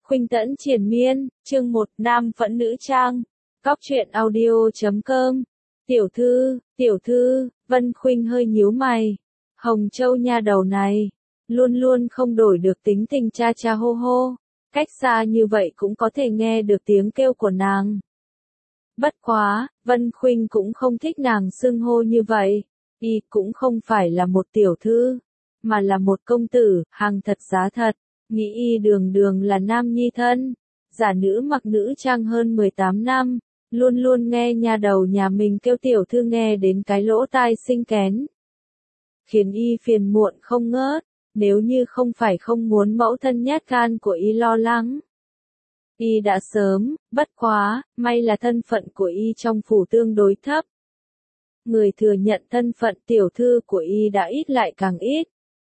Khuynh Tẫn Triền Miên, chương 1, Nam Phẫn Nữ Trang. Góc truyện audio.com. Tiểu thư, Vân Khuynh hơi nhíu mày. Hồng Châu nha đầu này, luôn luôn không đổi được tính tình cha cha hô hô. Cách xa như vậy cũng có thể nghe được tiếng kêu của nàng. Bất quá, Vân Khuynh cũng không thích nàng xưng hô như vậy. Y cũng không phải là một tiểu thư, mà là một công tử, hàng thật giá thật. Nghĩ y đường đường là nam nhi thân, giả nữ mặc nữ trang hơn 18 năm, luôn luôn nghe nhà đầu nhà mình kêu tiểu thư nghe đến cái lỗ tai sinh kén. Khiến y phiền muộn không ngớt, nếu như không phải không muốn mẫu thân nhát gan của y lo lắng. Y đã sớm, bất quá, may là thân phận của y trong phủ tương đối thấp. Người thừa nhận thân phận tiểu thư của y đã ít lại càng ít.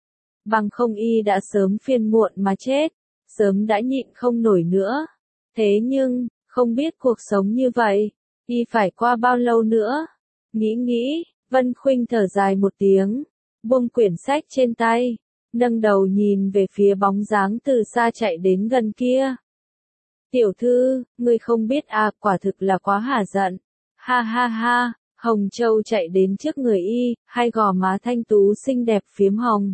Bằng không y đã sớm phiền muộn mà chết, sớm đã nhịn không nổi nữa. Thế nhưng, không biết cuộc sống như vậy, y phải qua bao lâu nữa. Nghĩ, Vân Khuynh thở dài một tiếng, buông quyển sách trên tay, nâng đầu nhìn về phía bóng dáng từ xa chạy đến gần kia. Tiểu thư, ngươi không biết à, quả thực là quá hả giận. Ha ha ha, Hồng Châu chạy đến trước người y, hai gò má thanh tú xinh đẹp phiếm hồng.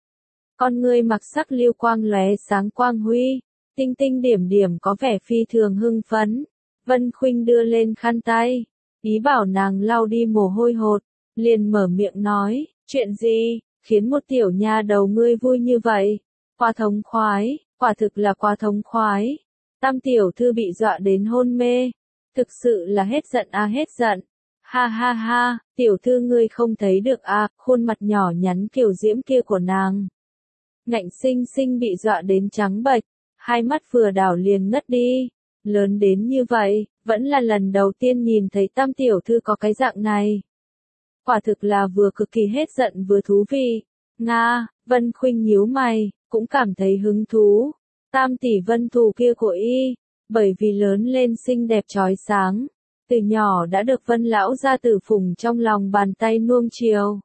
Con ngươi mặc sắc lưu quang lóe sáng quang huy, tinh tinh điểm điểm có vẻ phi thường hưng phấn. Vân Khuynh đưa lên khăn tay, ý bảo nàng lau đi mồ hôi hột, liền mở miệng nói, chuyện gì, khiến một tiểu nha đầu ngươi vui như vậy? Quá thống khoái, quả thực là quá thống khoái. Tam tiểu thư bị dọa đến hôn mê, thực sự là hết giận à hết giận. Ha ha ha, tiểu thư ngươi không thấy được à, khuôn mặt nhỏ nhắn kiều diễm kia của nàng. Ngạnh sinh sinh bị dọa đến trắng bệch, hai mắt vừa đảo liền ngất đi. Lớn đến như vậy, vẫn là lần đầu tiên nhìn thấy tam tiểu thư có cái dạng này. Quả thực là vừa cực kỳ hết giận vừa thú vị. Nga, Vân Khuynh nhíu mày, cũng cảm thấy hứng thú. Tam tỷ Vân thù kia của y, bởi vì lớn lên xinh đẹp chói sáng, từ nhỏ đã được Vân lão gia tử phụng trong lòng bàn tay nuông chiều.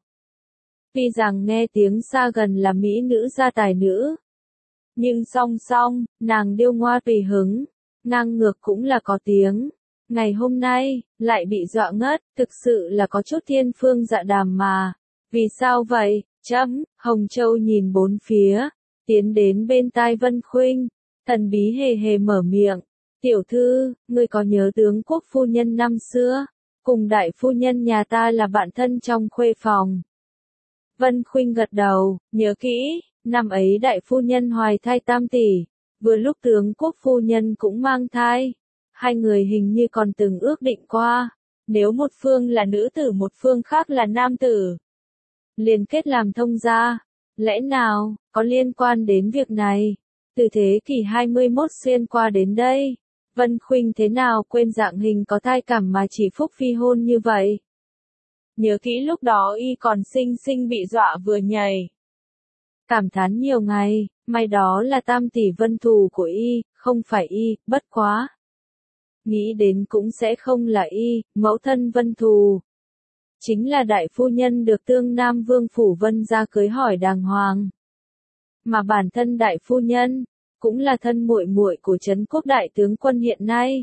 Tuy rằng nghe tiếng xa gần là mỹ nữ gia tài nữ, nhưng song song, nàng điêu ngoa tùy hứng, ngang ngược cũng là có tiếng. Ngày hôm nay, lại bị dọa ngất, thực sự là có chút thiên phương dạ đàm mà. Vì sao vậy? Hồng Châu nhìn bốn phía, tiến đến bên tai Vân Khuynh, thần bí hề hề mở miệng. Tiểu thư, ngươi có nhớ tướng quốc phu nhân năm xưa, cùng đại phu nhân nhà ta là bạn thân trong khuê phòng. Vân Khuynh gật đầu, nhớ kỹ, năm ấy đại phu nhân hoài thai tam tỷ, vừa lúc tướng quốc phu nhân cũng mang thai. Hai người hình như còn từng ước định qua, nếu một phương là nữ tử một phương khác là nam tử, liền kết làm thông gia. Lẽ nào, có liên quan đến việc này? Từ thế kỷ 21 xuyên qua đến đây, Vân Khuynh thế nào quên dạng hình có thai cảm mà chỉ phúc phi hôn như vậy? Nhớ kỹ lúc đó y còn xinh xinh bị dọa vừa nhảy. Cảm thán nhiều ngày, may đó là tam tỷ Vân thù của y, không phải y, bất quá. Nghĩ đến cũng sẽ không là y, mẫu thân Vân thù. Chính là đại phu nhân được Tương Nam Vương phủ Vân gia cưới hỏi đàng hoàng. Mà bản thân đại phu nhân, cũng là thân muội muội của Trấn Quốc đại tướng quân hiện nay.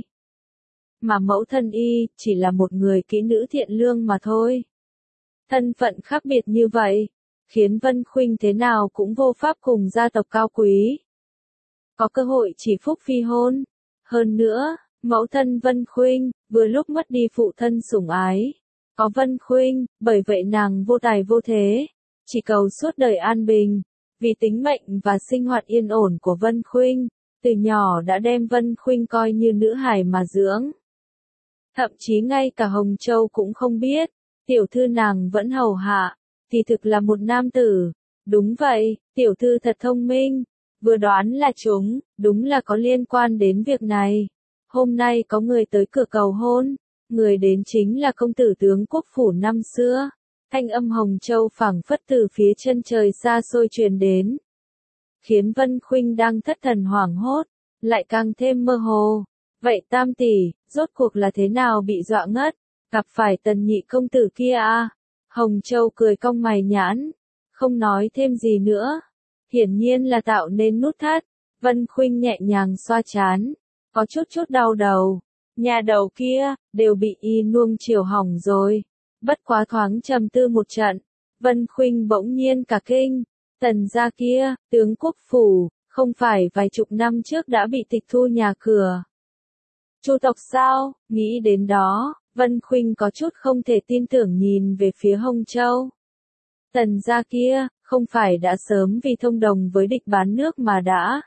Mà mẫu thân y, chỉ là một người kỹ nữ thiện lương mà thôi. Thân phận khác biệt như vậy, khiến Vân Khuynh thế nào cũng vô pháp cùng gia tộc cao quý. Có cơ hội chỉ phúc phi hôn. Hơn nữa, mẫu thân Vân Khuynh, vừa lúc mất đi phụ thân sủng ái. Có Vân Khuynh, bởi vậy nàng vô tài vô thế, chỉ cầu suốt đời an bình. Vì tính mệnh và sinh hoạt yên ổn của Vân Khuynh, từ nhỏ đã đem Vân Khuynh coi như nữ hài mà dưỡng. Thậm chí ngay cả Hồng Châu cũng không biết, tiểu thư nàng vẫn hầu hạ, thì thực là một nam tử. Đúng vậy, tiểu thư thật thông minh, vừa đoán là chúng, đúng là có liên quan đến việc này. Hôm nay có người tới cửa cầu hôn, người đến chính là công tử tướng quốc phủ năm xưa. Thanh âm Hồng Châu phảng phất từ phía chân trời xa xôi truyền đến, khiến Vân Khuynh đang thất thần hoảng hốt, lại càng thêm mơ hồ. Vậy tam tỷ, rốt cuộc là thế nào bị dọa ngất? Gặp phải Tần nhị công tử kia à? Hồng Châu cười cong mày nhãn, không nói thêm gì nữa. Hiển nhiên là tạo nên nút thắt. Vân Khuynh nhẹ nhàng xoa trán, có chút đau đầu. Nhà đầu kia, đều bị y nuông chiều hỏng rồi. Bất quá thoáng trầm tư một trận, Vân Khuynh bỗng nhiên cả kinh. Tần gia kia, tướng quốc phủ, không phải vài chục năm trước đã bị tịch thu nhà cửa. Chu tộc sao? Nghĩ đến đó, Vân Khuynh có chút không thể tin tưởng nhìn về phía Hồng Châu. Tần gia kia, không phải đã sớm vì thông đồng với địch bán nước mà đã.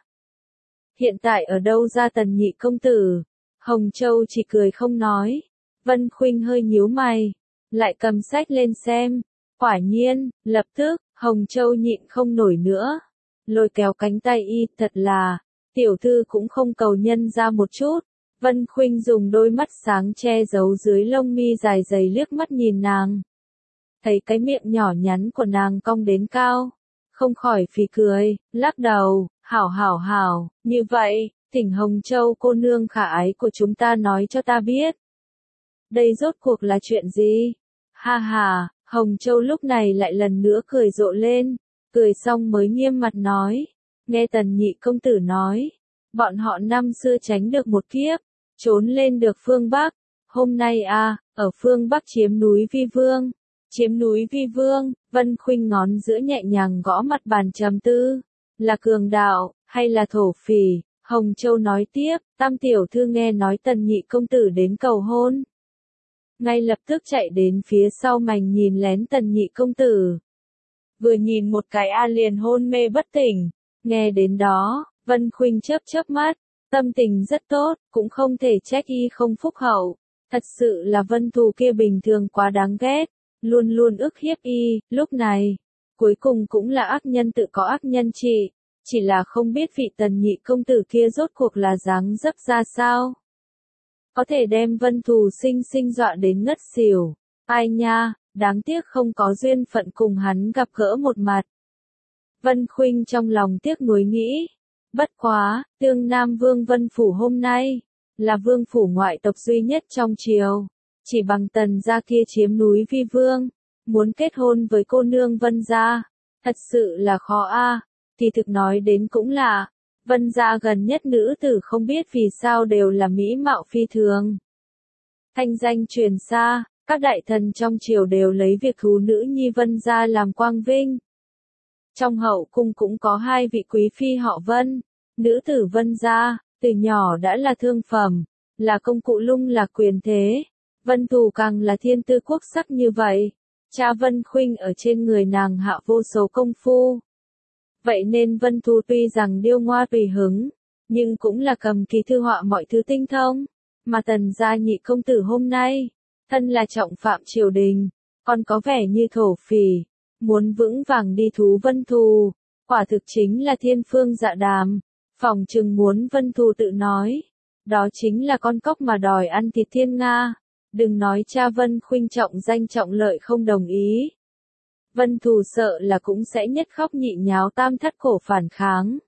Hiện tại ở đâu ra Tần nhị công tử? Hồng Châu chỉ cười không nói. Vân Khuynh hơi nhíu mày, lại cầm sách lên xem. Quả nhiên, lập tức, Hồng Châu nhịn không nổi nữa. Lôi kéo cánh tay y, thật là, tiểu thư cũng không cầu nhân ra một chút. Vân Khuynh dùng đôi mắt sáng che giấu dưới lông mi dài dày liếc mắt nhìn nàng. Thấy cái miệng nhỏ nhắn của nàng cong đến cao, không khỏi phì cười, lắc đầu, hảo, như vậy, thỉnh Hồng Châu cô nương khả ái của chúng ta nói cho ta biết. Đây rốt cuộc là chuyện gì? Ha ha, Hồng Châu lúc này lại lần nữa cười rộ lên, cười xong mới nghiêm mặt nói, nghe Tần nhị công tử nói, bọn họ năm xưa tránh được một kiếp, trốn lên được phương Bắc, hôm nay ở phương Bắc chiếm núi Vi Vương. Chiếm núi Vi Vương, Vân Khuynh ngón giữa nhẹ nhàng gõ mặt bàn trầm tư, là cường đạo, hay là thổ phỉ? Hồng Châu nói tiếp, Tam tiểu thư nghe nói Tần nhị công tử đến cầu hôn. Ngay lập tức chạy đến phía sau mành nhìn lén Tần nhị công tử. Vừa nhìn một cái liền hôn mê bất tỉnh, nghe đến đó, Vân Khuynh chớp mắt, tâm tình rất tốt, cũng không thể trách y không phúc hậu. Thật sự là Vân Thù kia bình thường quá đáng ghét. Luôn luôn ức hiếp y, lúc này, cuối cùng cũng là ác nhân tự có ác nhân trị, chỉ là không biết vị Tần nhị công tử kia rốt cuộc là dáng dấp ra sao. Có thể đem Vân Thù sinh dọa đến ngất xỉu, ai nha, đáng tiếc không có duyên phận cùng hắn gặp gỡ một mặt. Vân Khuynh trong lòng tiếc nuối nghĩ, bất quá, Tương Nam Vương Vân Phủ hôm nay, là vương phủ ngoại tộc duy nhất trong triều. Chỉ bằng Tần gia kia chiếm núi Vi Vương, muốn kết hôn với cô nương Vân gia, thật sự là khó thì thực nói đến cũng là, Vân gia gần nhất nữ tử không biết vì sao đều là mỹ mạo phi thường. Thanh danh truyền xa, các đại thần trong triều đều lấy việc thú nữ nhi Vân gia làm quang vinh. Trong hậu cung cũng có hai vị quý phi họ Vân, nữ tử Vân gia, từ nhỏ đã là thương phẩm, là công cụ lung là quyền thế. Vân Thù càng là thiên tư quốc sắc như vậy, cha Vân Khuynh ở trên người nàng hạ vô số công phu. Vậy nên Vân Thù tuy rằng điêu ngoa tùy hứng, nhưng cũng là cầm kỳ thư họa mọi thứ tinh thông, mà Tần gia nhị công tử hôm nay, thân là trọng phạm triều đình, còn có vẻ như thổ phỉ, muốn vững vàng đi thú Vân Thù, quả thực chính là thiên phương dạ đàm, phỏng chừng muốn Vân Thù tự nói, đó chính là con cóc mà đòi ăn thịt thiên nga. Đừng nói cha Vân Khuynh trọng danh trọng lợi không đồng ý. Vân Thù sợ là cũng sẽ nhất khóc nhị nháo tam thất cổ phản kháng.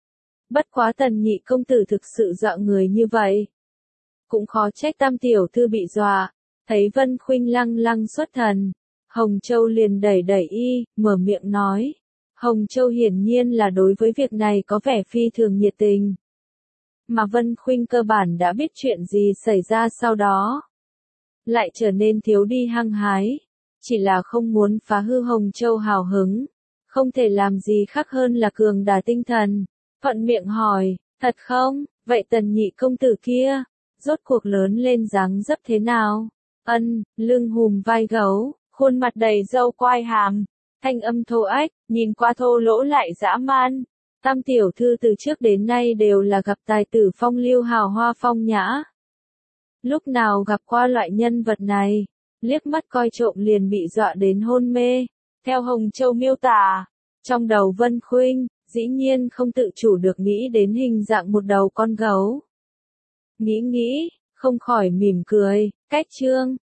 Bất quá Tần nhị công tử thực sự dọa người như vậy. Cũng khó trách Tam tiểu thư bị dọa, thấy Vân Khuynh lăng xuất thần. Hồng Châu liền đẩy y, mở miệng nói. Hồng Châu hiển nhiên là đối với việc này có vẻ phi thường nhiệt tình. Mà Vân Khuynh cơ bản đã biết chuyện gì xảy ra sau đó. Lại trở nên thiếu đi hăng hái, chỉ là không muốn phá hư Hồng Châu hào hứng, không thể làm gì khác hơn là cường đả tinh thần, thuận miệng hỏi, thật không, vậy Tần nhị công tử kia, rốt cuộc lớn lên dáng dấp thế nào? Lưng hùm vai gấu, khuôn mặt đầy râu quai hàm, thanh âm thô ách, nhìn qua thô lỗ lại dã man. Tam tiểu thư từ trước đến nay đều là gặp tài tử phong lưu hào hoa phong nhã. Lúc nào gặp qua loại nhân vật này, liếc mắt coi trộm liền bị dọa đến hôn mê. Theo Hồng Châu miêu tả, trong đầu Vân Khuynh, dĩ nhiên không tự chủ được nghĩ đến hình dạng một đầu con gấu. Nghĩ, không khỏi mỉm cười, cách chương.